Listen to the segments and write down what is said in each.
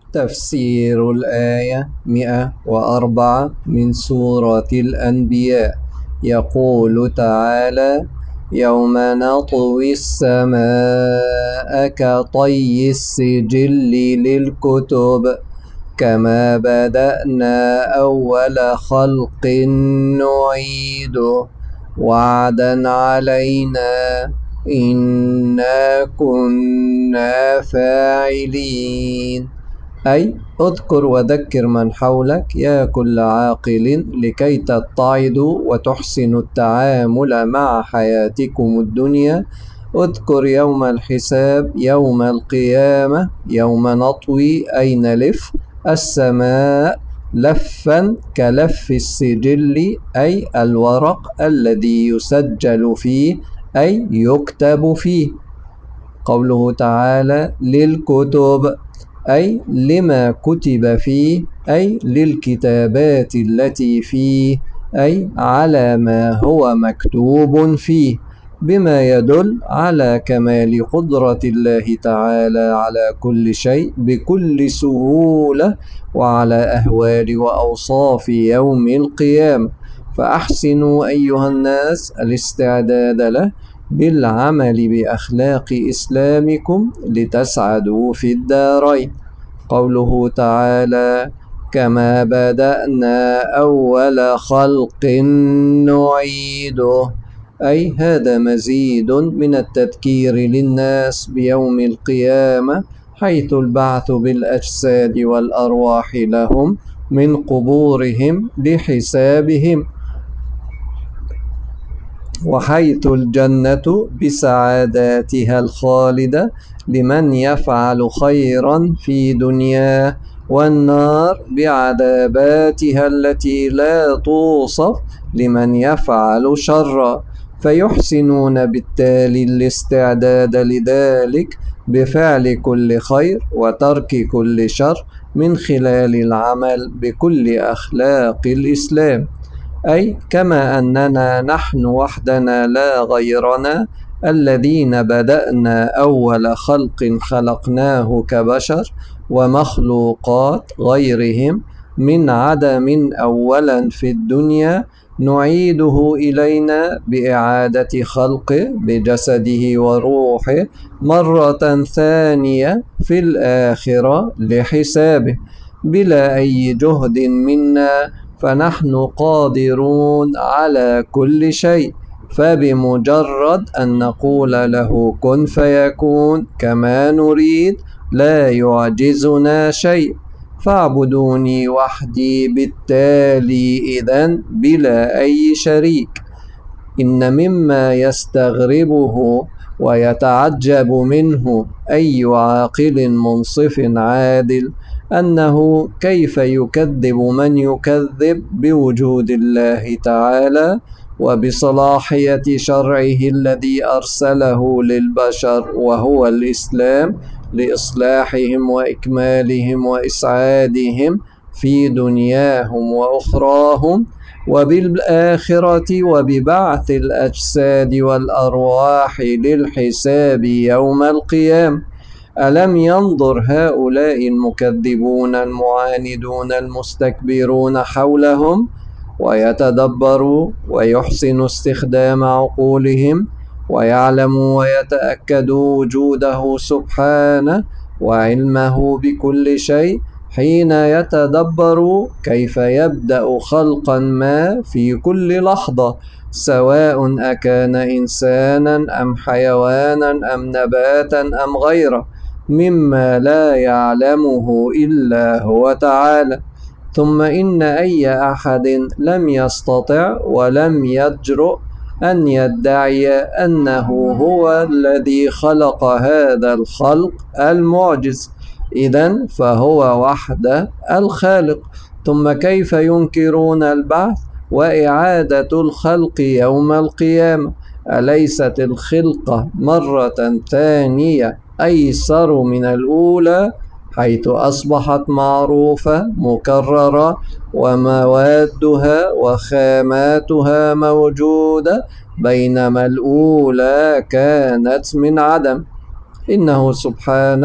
تفسير الآية 104 من سورة الأنبياء. يقول تعالى: يوم نطوي السماء كطي السجل للكتب كما بدأنا أول خلق نعيده وعدا علينا إنا كنا فاعلين. أي اذكر وذكر من حولك يا كل عاقل لكي تتعظوا وتحسنوا التعامل مع حياتكم الدنيا. اذكر يوم الحساب، يوم القيامة، يوم نطوي أي نلف السماء لفا كلف السجل أي الورق الذي يسجل فيه أي يكتب فيه. قوله تعالى للكتب أي لما كتب فيه أي للكتابات التي فيه أي على ما هو مكتوب فيه، بما يدل على كمال قدرة الله تعالى على كل شيء بكل سهولة وعلى أهوال وأوصاف يوم القيامة. فأحسنوا أيها الناس الاستعداد له بالعمل بأخلاق إسلامكم لتسعدوا في الدارين. قوله تعالى كما بدأنا أول خلق نعيده أي هذا مزيد من التذكير للناس بيوم القيامة، حيث البعث بالأجساد والأرواح لهم من قبورهم لحسابهم، وحيث الجنة بسعاداتها الخالدة لمن يفعل خيرا في دنياه، والنار بعذاباتها التي لا توصف لمن يفعل شرا. فيحسنون بالتالي الاستعداد لذلك بفعل كل خير وترك كل شر من خلال العمل بكل أخلاق الإسلام. أي كما أننا نحن وحدنا لا غيرنا الذين بدأنا أول خلق خلقناه كبشر ومخلوقات غيرهم من عدم أولا في الدنيا، نعيده إلينا بإعادة خلقه بجسده وروحه مرة ثانية في الآخرة لحسابه بلا أي جهد منا، فنحن قادرون على كل شيء، فبمجرد أن نقول له كن فيكون كما نريد لا يعجزنا شيء. فاعبدوني وحدي بالتالي إذن بلا أي شريك. إن مما يستغربه ويتعجب منه أي عاقل منصف عادل أنه كيف يكذب من يكذب بوجود الله تعالى وبصلاحية شرعه الذي أرسله للبشر وهو الإسلام لإصلاحهم وإكمالهم وإسعادهم في دنياهم وأخراهم وبالآخرة وببعث الأجساد والأرواح للحساب يوم القيامة. ألم ينظر هؤلاء المكذبون المعاندون المستكبرون حولهم ويتدبروا ويحسنوا استخدام عقولهم ويعلموا ويتأكدوا وجوده سبحانه وعلمه بكل شيء حين يتدبروا كيف يبدأ خلقا ما في كل لحظة، سواء أكان إنسانا أم حيوانا أم نباتا أم غيره مما لا يعلمه إلا هو تعالى. ثم إن أي أحد لم يستطع ولم يجرؤ أن يدعي أنه هو الذي خلق هذا الخلق المعجز، إذن فهو وحده الخالق. ثم كيف ينكرون البعث وإعادة الخلق يوم القيامة؟ أليست الخلقة مرة ثانية أيسر من الأولى، حيث أصبحت معروفة مكررة وموادها وخاماتها موجودة، بينما الأولى كانت من عدم. إنه سبحانه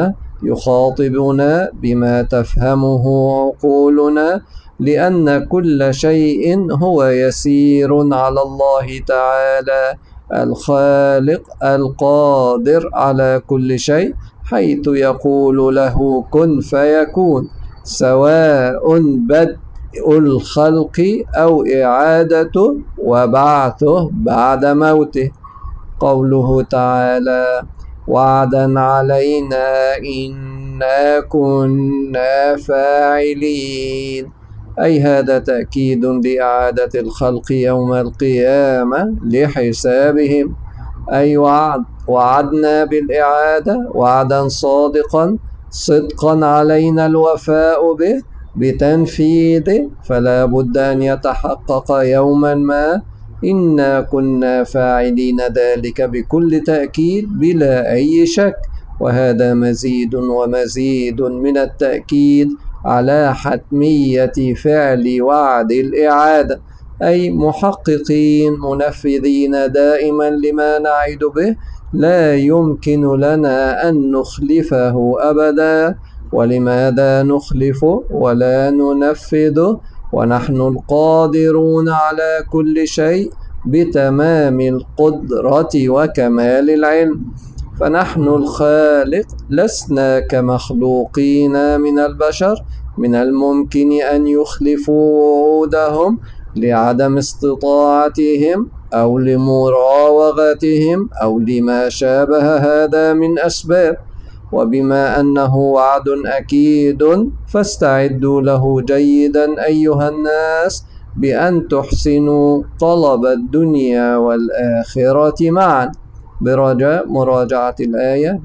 يخاطبنا بما تفهمه عقولنا، لأن كل شيء هو يسير على الله تعالى الخالق القادر على كل شيء، حيث يقول له كن فيكون، سواء بدء الخلق أو إعادته وبعثه بعد موته. قوله تعالى وعدا علينا إنا كنا فاعلين، أي هذا تأكيد لإعادة الخلق يوم القيامة لحسابهم، أي وعدنا بالإعادة وعدا صادقا، صدقا علينا الوفاء به بتنفيذه، فلا بد أن يتحقق يوما ما. إنا كنا فاعلين ذلك بكل تأكيد بلا أي شك، وهذا مزيد ومزيد من التأكيد على حتمية فعل وعد الإعادة، أي محققين منفذين دائما لما نعد به، لا يمكن لنا أن نخلفه أبدا. ولماذا نخلفه ولا ننفذه ونحن القادرون على كل شيء بتمام القدرة وكمال العلم؟ فنحن الخالق لسنا كمخلوقين من البشر، من الممكن أن يخلفوا وعودهم لعدم استطاعتهم أو لمراوغتهم أو لما شابه هذا من أسباب. وبما أنه وعد أكيد فاستعدوا له جيدا أيها الناس بأن تحسنوا طلب الدنيا والآخرة معا، برجاء مراجعة الآية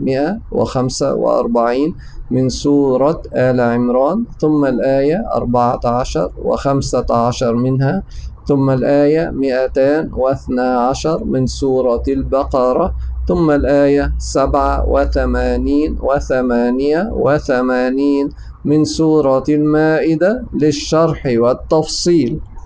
145 من سورة آل عمران، ثم الآية 14 و15 منها، ثم الآية 212 من سورة البقرة، ثم الآية 87 و88 من سورة المائدة للشرح والتفصيل.